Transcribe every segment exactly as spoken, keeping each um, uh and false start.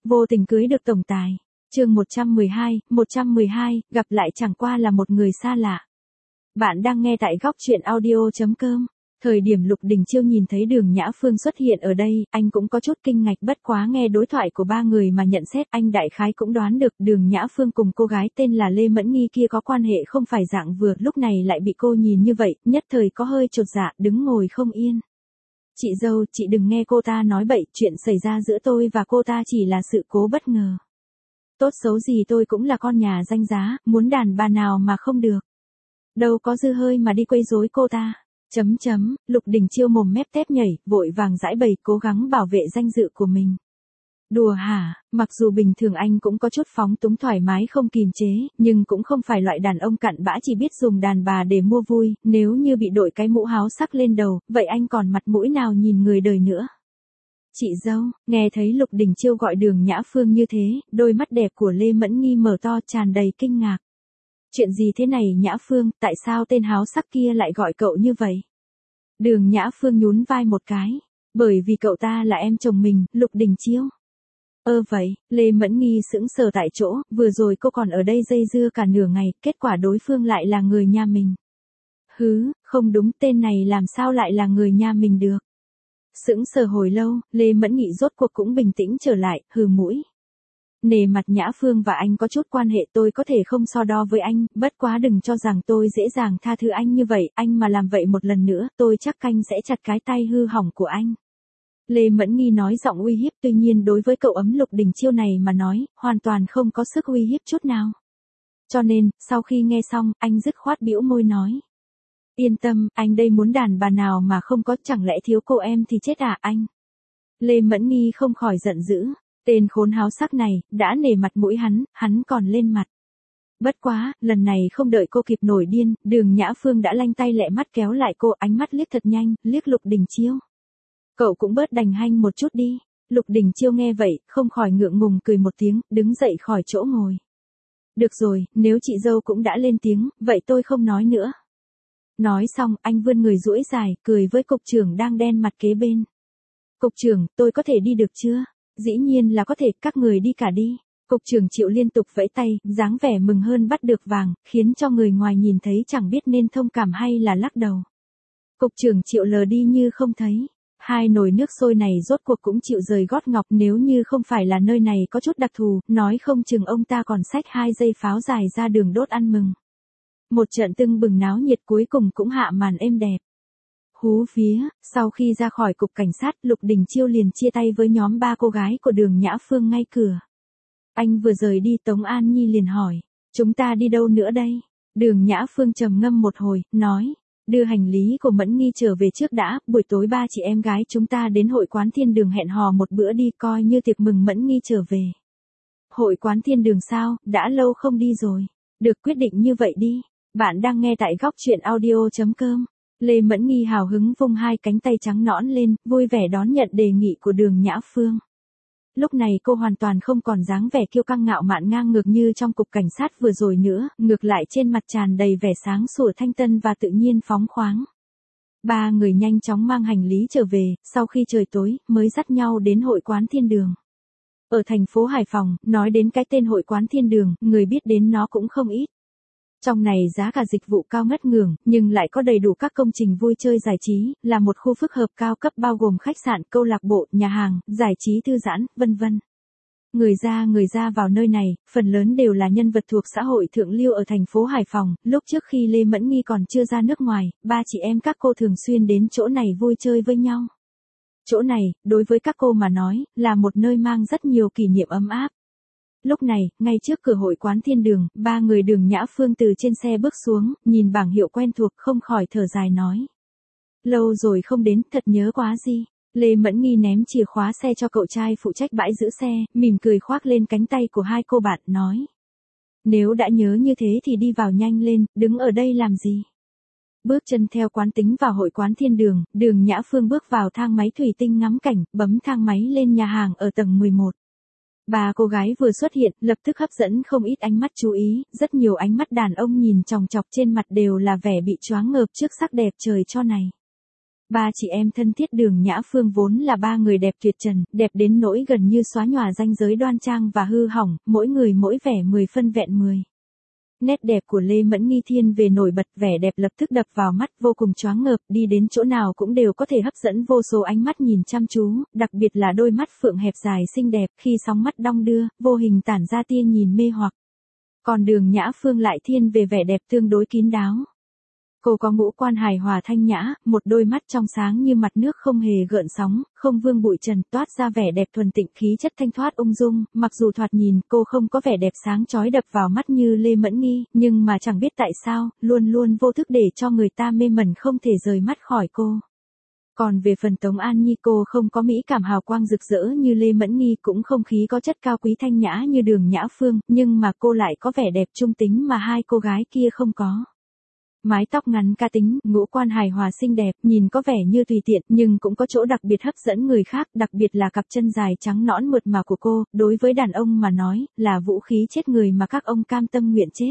Vô tình cưới được tổng tài. Chương một trăm mười hai, một trăm mười hai, gặp lại chẳng qua là một người xa lạ. Bạn đang nghe tại góc truyện audio chấm com. Thời điểm Lục Đình Chiêu nhìn thấy Đường Nhã Phương xuất hiện ở đây, anh cũng có chút kinh ngạc, bất quá nghe đối thoại của ba người mà nhận xét, anh đại khái cũng đoán được Đường Nhã Phương cùng cô gái tên là Lê Mẫn Nghi kia có quan hệ không phải dạng vừa, lúc này lại bị cô nhìn như vậy, nhất thời có hơi chột dạ, đứng ngồi không yên. Chị dâu, chị đừng nghe cô ta nói bậy, chuyện xảy ra giữa tôi và cô ta chỉ là sự cố bất ngờ. Tốt xấu gì tôi cũng là con nhà danh giá, muốn đàn bà nào mà không được. Đâu có dư hơi mà đi quấy rối cô ta. Chấm chấm, Lục Đình Chiêu mồm mép tép nhảy, vội vàng giãi bày, cố gắng bảo vệ danh dự của mình. Đùa hả, mặc dù bình thường anh cũng có chút phóng túng thoải mái không kìm chế, nhưng cũng không phải loại đàn ông cặn bã chỉ biết dùng đàn bà để mua vui, nếu như bị đội cái mũ háo sắc lên đầu, vậy anh còn mặt mũi nào nhìn người đời nữa. Chị dâu, nghe thấy Lục Đình Chiêu gọi Đường Nhã Phương như thế, đôi mắt đẹp của Lê Mẫn Nghi mở to tràn đầy kinh ngạc. Chuyện gì thế này Nhã Phương, tại sao tên háo sắc kia lại gọi cậu như vậy? Đường Nhã Phương nhún vai một cái, bởi vì cậu ta là em chồng mình, Lục Đình Chiêu. Ơ vậy, Lê Mẫn Nghi sững sờ tại chỗ, vừa rồi cô còn ở đây dây dưa cả nửa ngày, kết quả đối phương lại là người nhà mình. Hứ, không đúng, tên này làm sao lại là người nhà mình được? Sững sờ hồi lâu, Lê Mẫn Nghị rốt cuộc cũng bình tĩnh trở lại, hừ mũi. Nề mặt Nhã Phương và anh có chút quan hệ, tôi có thể không so đo với anh, bất quá đừng cho rằng tôi dễ dàng tha thứ anh như vậy, anh mà làm vậy một lần nữa, tôi chắc canh sẽ chặt cái tay hư hỏng của anh. Lê Mẫn Nghi nói giọng uy hiếp, tuy nhiên đối với cậu ấm Lục Đình Chiêu này mà nói, hoàn toàn không có sức uy hiếp chút nào. Cho nên, sau khi nghe xong, anh dứt khoát bĩu môi nói. Yên tâm, anh đây muốn đàn bà nào mà không có, chẳng lẽ thiếu cô em thì chết à anh? Lê Mẫn Nghi không khỏi giận dữ, tên khốn háo sắc này, đã nể mặt mũi hắn, hắn còn lên mặt. Bất quá, lần này không đợi cô kịp nổi điên, Đường Nhã Phương đã lanh tay lẹ mắt kéo lại cô, ánh mắt liếc thật nhanh, liếc Lục Đình Chiêu. Cậu cũng bớt đành hanh một chút đi. Lục Đình Chiêu nghe vậy, không khỏi ngượng ngùng cười một tiếng, đứng dậy khỏi chỗ ngồi. Được rồi, nếu chị dâu cũng đã lên tiếng, vậy tôi không nói nữa. Nói xong, anh vươn người duỗi dài, cười với cục trưởng đang đen mặt kế bên. Cục trưởng, tôi có thể đi được chưa? Dĩ nhiên là có thể, các người đi cả đi. Cục trưởng Triệu liên tục vẫy tay, dáng vẻ mừng hơn bắt được vàng, khiến cho người ngoài nhìn thấy chẳng biết nên thông cảm hay là lắc đầu. Cục trưởng Triệu lờ đi như không thấy. Hai nồi nước sôi này rốt cuộc cũng chịu rời gót ngọc, nếu như không phải là nơi này có chút đặc thù, nói không chừng ông ta còn xách hai dây pháo dài ra đường đốt ăn mừng. Một trận tưng bừng náo nhiệt cuối cùng cũng hạ màn êm đẹp. Hú vía, sau khi ra khỏi cục cảnh sát, Lục Đình Chiêu liền chia tay với nhóm ba cô gái của Đường Nhã Phương ngay cửa. Anh vừa rời đi, Tống An Nhi liền hỏi, chúng ta đi đâu nữa đây? Đường Nhã Phương trầm ngâm một hồi, nói, đưa hành lý của Mẫn Nghi trở về trước đã, buổi tối ba chị em gái chúng ta đến hội quán Thiên Đường hẹn hò một bữa đi, coi như tiệc mừng Mẫn Nghi trở về. Hội quán Thiên Đường sao, đã lâu không đi rồi. Được, quyết định như vậy đi. Bạn đang nghe tại góc truyện audio chấm com. Lê Mẫn Nghi hào hứng vung hai cánh tay trắng nõn lên, vui vẻ đón nhận đề nghị của Đường Nhã Phương. Lúc này cô hoàn toàn không còn dáng vẻ kiêu căng ngạo mạn ngang ngược như trong cục cảnh sát vừa rồi nữa, ngược lại trên mặt tràn đầy vẻ sáng sủa thanh tân và tự nhiên phóng khoáng. Ba người nhanh chóng mang hành lý trở về, sau khi trời tối, mới dắt nhau đến hội quán Thiên Đường. Ở thành phố Hải Phòng, nói đến cái tên hội quán Thiên Đường, người biết đến nó cũng không ít. Trong này giá cả dịch vụ cao ngất ngưởng, nhưng lại có đầy đủ các công trình vui chơi giải trí, là một khu phức hợp cao cấp bao gồm khách sạn, câu lạc bộ, nhà hàng, giải trí thư giãn, vân vân. Người ra người ra vào nơi này, phần lớn đều là nhân vật thuộc xã hội thượng lưu ở thành phố Hải Phòng, lúc trước khi Lê Mẫn Nghi còn chưa ra nước ngoài, ba chị em các cô thường xuyên đến chỗ này vui chơi với nhau. Chỗ này, đối với các cô mà nói, là một nơi mang rất nhiều kỷ niệm ấm áp. Lúc này, ngay trước cửa hội quán Thiên Đường, ba người Đường Nhã Phương từ trên xe bước xuống, nhìn bảng hiệu quen thuộc không khỏi thở dài nói. Lâu rồi không đến, thật nhớ quá gì. Lê Mẫn Nghi ném chìa khóa xe cho cậu trai phụ trách bãi giữ xe, mỉm cười khoác lên cánh tay của hai cô bạn, nói. Nếu đã nhớ như thế thì đi vào nhanh lên, đứng ở đây làm gì? Bước chân theo quán tính vào hội quán Thiên Đường, Đường Nhã Phương bước vào thang máy thủy tinh ngắm cảnh, bấm thang máy lên nhà hàng ở tầng mười một. Ba cô gái vừa xuất hiện, lập tức hấp dẫn không ít ánh mắt chú ý, rất nhiều ánh mắt đàn ông nhìn chòng chọc trên mặt đều là vẻ bị choáng ngợp trước sắc đẹp trời cho này. Ba chị em thân thiết Đường Nhã Phương vốn là ba người đẹp tuyệt trần, đẹp đến nỗi gần như xóa nhòa ranh giới đoan trang và hư hỏng, mỗi người mỗi vẻ mười phân vẹn mười. Nét đẹp của Lê Mẫn Nghi thiên về nổi bật, vẻ đẹp lập tức đập vào mắt, vô cùng choáng ngợp, đi đến chỗ nào cũng đều có thể hấp dẫn vô số ánh mắt nhìn chăm chú, đặc biệt là đôi mắt phượng hẹp dài xinh đẹp, khi sóng mắt đong đưa, vô hình tản ra tia nhìn mê hoặc. Còn Đường Nhã Phương lại thiên về vẻ đẹp tương đối kín đáo. Cô có ngũ quan hài hòa thanh nhã, một đôi mắt trong sáng như mặt nước không hề gợn sóng, không vương bụi trần, toát ra vẻ đẹp thuần tịnh, khí chất thanh thoát ung dung, mặc dù thoạt nhìn cô không có vẻ đẹp sáng chói đập vào mắt như Lê Mẫn Nghi, nhưng mà chẳng biết tại sao, luôn luôn vô thức để cho người ta mê mẩn không thể rời mắt khỏi cô. Còn về phần Tống An Nhi, cô không có mỹ cảm hào quang rực rỡ như Lê Mẫn Nghi, cũng không khí có chất cao quý thanh nhã như Đường Nhã Phương, nhưng mà cô lại có vẻ đẹp trung tính mà hai cô gái kia không có. Mái tóc ngắn cá tính, ngũ quan hài hòa xinh đẹp, nhìn có vẻ như tùy tiện, nhưng cũng có chỗ đặc biệt hấp dẫn người khác, đặc biệt là cặp chân dài trắng nõn mượt mà của cô, đối với đàn ông mà nói, là vũ khí chết người mà các ông cam tâm nguyện chết.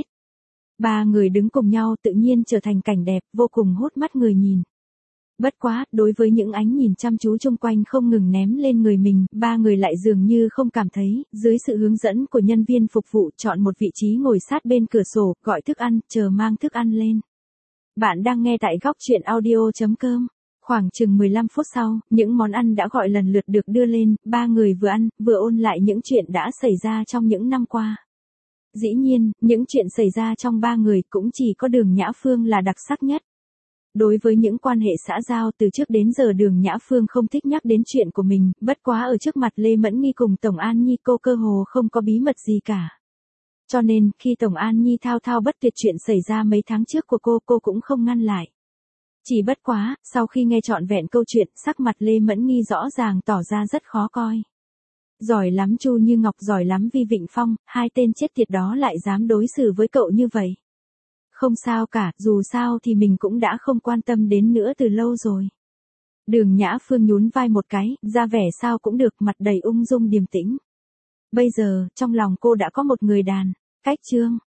Ba người đứng cùng nhau tự nhiên trở thành cảnh đẹp, vô cùng hút mắt người nhìn. Bất quá, đối với những ánh nhìn chăm chú chung quanh không ngừng ném lên người mình, ba người lại dường như không cảm thấy, dưới sự hướng dẫn của nhân viên phục vụ chọn một vị trí ngồi sát bên cửa sổ, gọi thức ăn, chờ mang thức ăn lên. Bạn đang nghe tại góc chuyện audio chấm com. Khoảng chừng mười lăm phút sau, những món ăn đã gọi lần lượt được đưa lên, ba người vừa ăn, vừa ôn lại những chuyện đã xảy ra trong những năm qua. Dĩ nhiên, những chuyện xảy ra trong ba người cũng chỉ có Đường Nhã Phương là đặc sắc nhất. Đối với những quan hệ xã giao từ trước đến giờ Đường Nhã Phương không thích nhắc đến chuyện của mình, bất quá ở trước mặt Lê Mẫn Nghi cùng Tổng An Nhi cô cơ hồ không có bí mật gì cả. Cho nên, khi Tổng An Nhi thao thao bất tuyệt chuyện xảy ra mấy tháng trước của cô, cô cũng không ngăn lại. Chỉ bất quá, sau khi nghe trọn vẹn câu chuyện, sắc mặt Lê Mẫn Nghi rõ ràng tỏ ra rất khó coi. Giỏi lắm Chu Như Ngọc, giỏi lắm Vi Vịnh Phong, hai tên chết tiệt đó lại dám đối xử với cậu như vậy. Không sao cả, dù sao thì mình cũng đã không quan tâm đến nữa từ lâu rồi. Đường Nhã Phương nhún vai một cái, ra vẻ sao cũng được, mặt đầy ung dung điềm tĩnh. Bây giờ, trong lòng cô đã có một người đàn. Cách chương